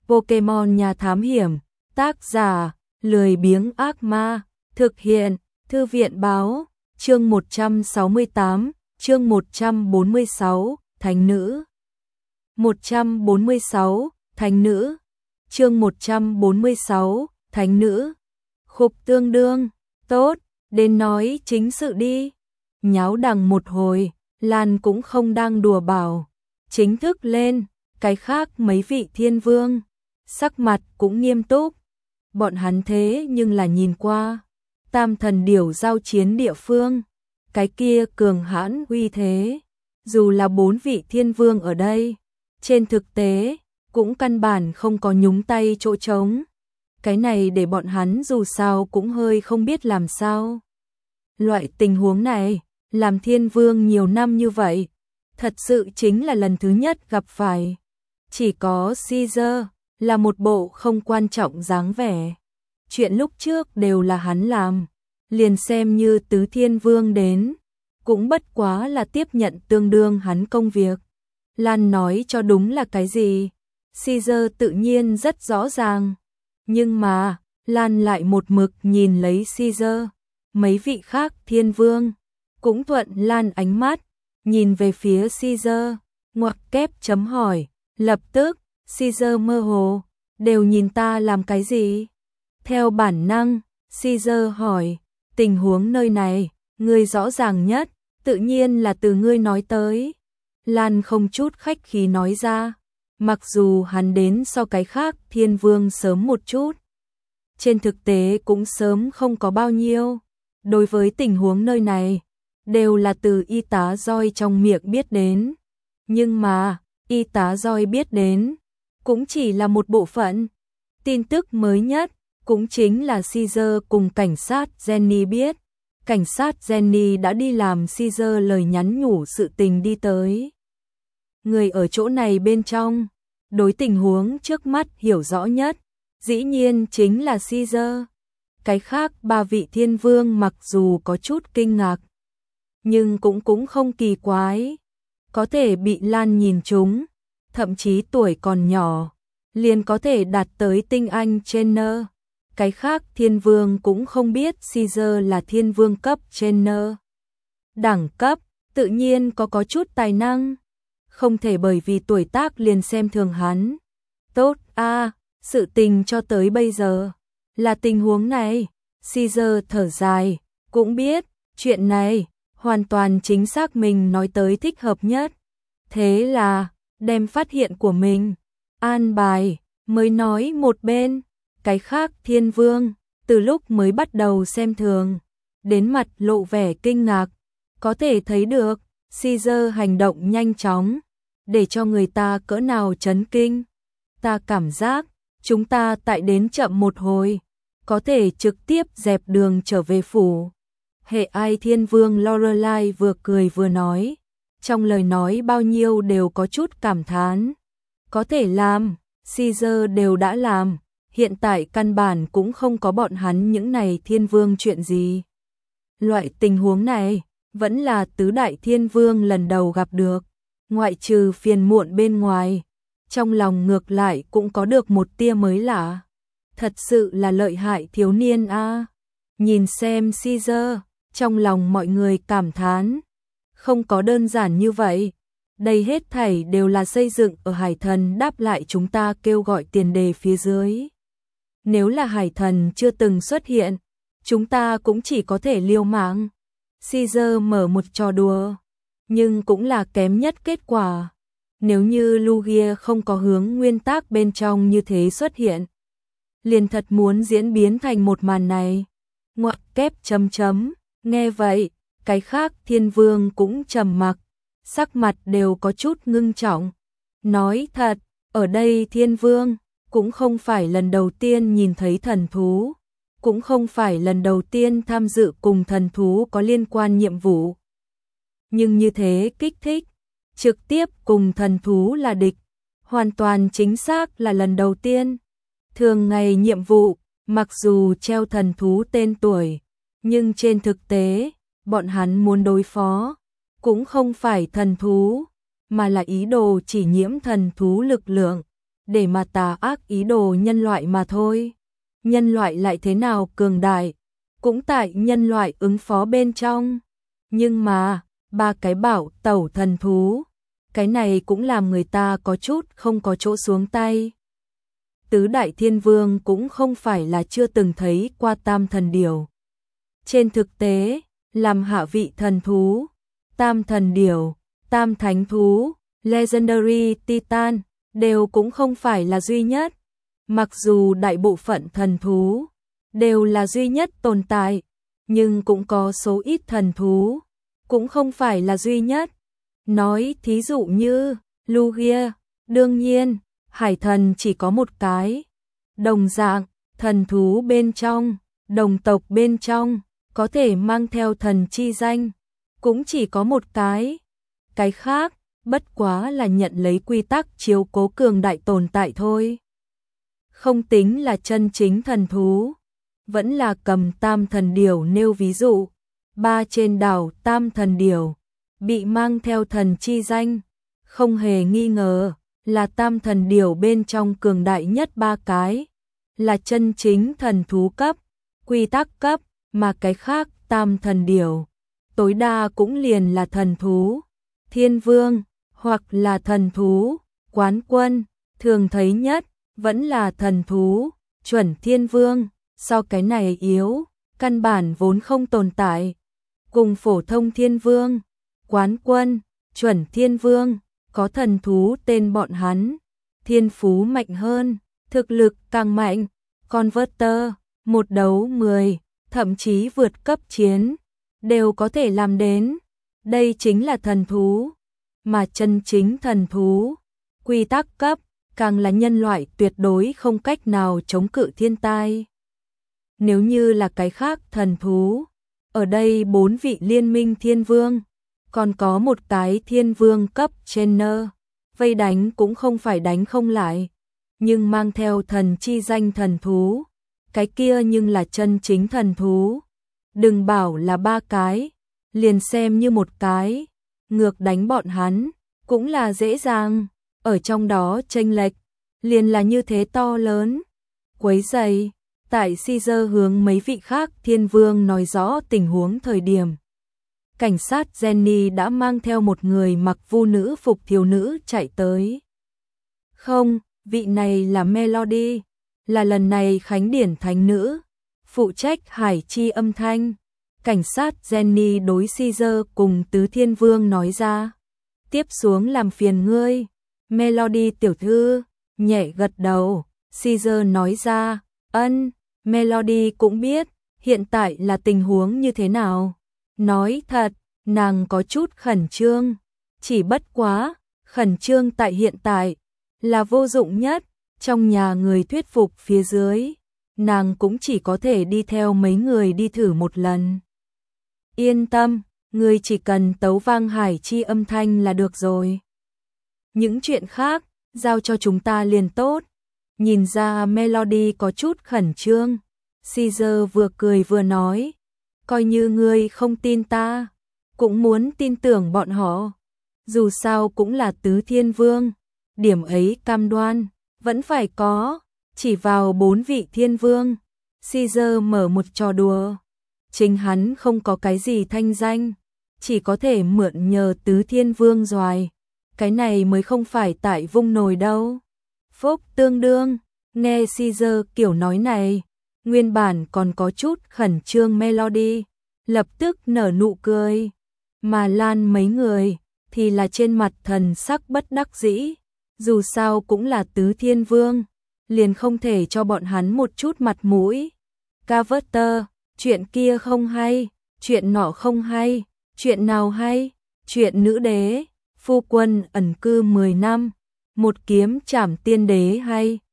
Pokemon Nhà Thám Hiểm, tác giả, lười biếng ác ma, thực hiện, Thư viện báo, chương 168, chương 146, Thánh nữ. 146, Thánh nữ, chương 146, Thánh nữ. Khục tương đương, tốt, đến nói chính sự đi. Nháo đằng một hồi, Lan cũng không đang đùa bảo. Chính thức lên, cái khác mấy vị thiên vương, sắc mặt cũng nghiêm túc. Bọn hắn thế nhưng là nhìn qua, Tam Thần Điểu giao chiến địa phương, cái kia cường hãn uy thế. Dù là 4 vị thiên vương ở đây, trên thực tế, cũng căn bản không có nhúng tay chỗ trống. Cái này để bọn hắn dù sao cũng hơi không biết làm sao. Loại tình huống này, làm thiên vương nhiều năm như vậy, thật sự chính là lần thứ nhất gặp phải. Chỉ có Caesar là một bộ không quan trọng dáng vẻ. Chuyện lúc trước đều là hắn làm, liền xem như tứ thiên vương đến, cũng bất quá là tiếp nhận tương đương hắn công việc. Lan nói cho đúng là cái gì, Caesar tự nhiên rất rõ ràng. Nhưng mà, Lan lại một mực nhìn lấy Caesar. Mấy vị khác thiên vương cũng thuận Lan ánh mắt, nhìn về phía Caesar, ngoặc kép chấm hỏi. Lập tức, Caesar mơ hồ, đều nhìn ta làm cái gì? Theo bản năng, Caesar hỏi, tình huống nơi này, ngươi rõ ràng nhất, tự nhiên là từ ngươi nói tới. Lan không chút khách khí nói ra, mặc dù hắn đến so cái khác thiên vương sớm một chút, trên thực tế cũng sớm không có bao nhiêu. Đối với tình huống nơi này, đều là từ y tá Joy trong miệng biết đến. Nhưng mà, y tá Joy biết đến, cũng chỉ là một bộ phận. Tin tức mới nhất, cũng chính là Caesar cùng cảnh sát Jenny biết. Cảnh sát Jenny đã đi làm Caesar lời nhắn nhủ sự tình đi tới. Người ở chỗ này bên trong, đối tình huống trước mắt hiểu rõ nhất, dĩ nhiên chính là Caesar. Cái khác 3 vị thiên vương mặc dù có chút kinh ngạc, nhưng cũng không kỳ quái. Có thể bị Lan nhìn trúng, thậm chí tuổi còn nhỏ, liền có thể đạt tới tinh anh trainer. Cái khác thiên vương cũng không biết Caesar là thiên vương cấp trainer. Đẳng cấp, tự nhiên có chút tài năng. Không thể bởi vì tuổi tác liền xem thường hắn. Tốt sự tình cho tới bây giờ là tình huống này. Caesar thở dài, cũng biết, chuyện này, hoàn toàn chính xác mình nói tới thích hợp nhất. Thế là, đem phát hiện của mình, an bài, mới nói một bên. Cái khác thiên vương, từ lúc mới bắt đầu xem thường, đến mặt lộ vẻ kinh ngạc. Có thể thấy được, Caesar hành động nhanh chóng, để cho người ta cỡ nào chấn kinh. Ta cảm giác, chúng ta tại đến chậm một hồi, có thể trực tiếp dẹp đường trở về phủ. Hệ ai thiên vương Lorelai vừa cười vừa nói, trong lời nói bao nhiêu đều có chút cảm thán. Có thể làm, Caesar đều đã làm, hiện tại căn bản cũng không có bọn hắn những này thiên vương chuyện gì. Loại tình huống này, vẫn là tứ đại thiên vương lần đầu gặp được, ngoại trừ phiền muộn bên ngoài, trong lòng ngược lại cũng có được một tia mới lạ. Thật sự là lợi hại thiếu niên a. Nhìn xem Caesar, trong lòng mọi người cảm thán, không có đơn giản như vậy. Đây hết thảy đều là xây dựng ở Hải Thần đáp lại chúng ta kêu gọi tiền đề phía dưới. Nếu là Hải Thần chưa từng xuất hiện, chúng ta cũng chỉ có thể liều mạng. Caesar mở một trò đùa, nhưng cũng là kém nhất kết quả. Nếu như Lugia không có hướng nguyên tác bên trong như thế xuất hiện, liền thật muốn diễn biến thành một màn này. Ngoặc kép chấm chấm, nghe vậy, cái khác thiên vương cũng trầm mặc, sắc mặt đều có chút ngưng trọng. Nói thật, ở đây thiên vương, cũng không phải lần đầu tiên nhìn thấy thần thú, cũng không phải lần đầu tiên tham dự cùng thần thú có liên quan nhiệm vụ. Nhưng như thế kích thích, trực tiếp cùng thần thú là địch, hoàn toàn chính xác là lần đầu tiên. Thường ngày nhiệm vụ, mặc dù treo thần thú tên tuổi, nhưng trên thực tế, bọn hắn muốn đối phó, cũng không phải thần thú, mà là ý đồ chỉ nhiễm thần thú lực lượng. để mà tà ác ý đồ nhân loại mà thôi. Nhân loại lại thế nào cường đại, cũng tại nhân loại ứng phó bên trong. Nhưng mà, ba cái bảo tẩu thần thú, cái này cũng làm người ta có chút không có chỗ xuống tay. Tứ đại thiên vương cũng không phải là chưa từng thấy qua tam thần điểu. Trên thực tế, làm hạ vị thần thú, tam thần điểu, tam thánh thú, Legendary Titan, đều cũng không phải là duy nhất. Mặc dù đại bộ phận thần thú đều là duy nhất tồn tại, nhưng cũng có số ít thần thú cũng không phải là duy nhất. Nói thí dụ như Lugia, đương nhiên, hải thần chỉ có một cái. Đồng dạng, thần thú bên trong, đồng tộc bên trong, có thể mang theo thần chi danh, cũng chỉ có một cái. Cái khác, bất quá là nhận lấy quy tắc chiếu cố cường đại tồn tại thôi. Không tính là chân chính thần thú, vẫn là cầm tam thần điểu nêu ví dụ. Ba trên đảo tam thần điểu bị mang theo thần chi danh, không hề nghi ngờ là tam thần điểu bên trong cường đại nhất ba cái, là chân chính thần thú cấp, quy tắc cấp, mà cái khác tam thần điểu tối đa cũng liền là thần thú thiên vương hoặc là thần thú quán quân, thường thấy nhất vẫn là thần thú chuẩn thiên vương, so cái này yếu, căn bản vốn không tồn tại. Cùng phổ thông thiên vương, quán quân, chuẩn thiên vương, có thần thú tên bọn hắn, thiên phú mạnh hơn, thực lực càng mạnh, converter, một đấu 10, thậm chí vượt cấp chiến, đều có thể làm đến. Đây chính là thần thú, mà chân chính thần thú, quy tắc cấp, càng là nhân loại tuyệt đối không cách nào chống cự thiên tai. Nếu như là cái khác thần thú, ở đây 4 vị liên minh thiên vương, còn có một cái thiên vương cấp trainer, vây đánh cũng không phải đánh không lại, nhưng mang theo thần chi danh thần thú, cái kia nhưng là chân chính thần thú. Đừng bảo là 3 cái, liền xem như một cái, ngược đánh bọn hắn, cũng là dễ dàng, ở trong đó chênh lệch, liền là như thế to lớn. Quấy rầy, tại Caesar hướng mấy vị khác thiên vương nói rõ tình huống thời điểm. Cảnh sát Jenny đã mang theo một người mặc vu nữ phục thiếu nữ chạy tới. Không, vị này là Melody, là lần này khánh điển thánh nữ, phụ trách hải chi âm thanh. Cảnh sát Jenny đối Caesar cùng tứ thiên vương nói ra. Tiếp xuống làm phiền ngươi. Melody tiểu thư, nhẹ gật đầu. Caesar nói ra, ân, Melody cũng biết, hiện tại là tình huống như thế nào. Nói thật, nàng có chút khẩn trương. Chỉ bất quá, khẩn trương tại hiện tại, là vô dụng nhất. Trong nhà người thuyết phục phía dưới, nàng cũng chỉ có thể đi theo mấy người đi thử một lần. Yên tâm, người chỉ cần tấu vang hải chi âm thanh là được rồi. Những chuyện khác, giao cho chúng ta liền tốt. Nhìn ra Melody có chút khẩn trương, Caesar vừa cười vừa nói, coi như ngươi không tin ta, cũng muốn tin tưởng bọn họ. Dù sao cũng là tứ thiên vương, điểm ấy cam đoan, vẫn phải có, chỉ vào 4 vị thiên vương. Caesar mở một trò đùa. Chính hắn không có cái gì thanh danh, chỉ có thể mượn nhờ tứ thiên vương doài. Cái này mới không phải tại vung nồi đâu. Phúc tương đương, nghe Caesar kiểu nói này, nguyên bản còn có chút khẩn trương Melody, lập tức nở nụ cười. Mà Lan mấy người, thì là trên mặt thần sắc bất đắc dĩ. Dù sao cũng là tứ thiên vương, liền không thể cho bọn hắn một chút mặt mũi. Carter, chuyện kia không hay, chuyện nọ không hay, chuyện nào hay, chuyện nữ đế, phu quân ẩn cư 10 năm, một kiếm trảm tiên đế hay,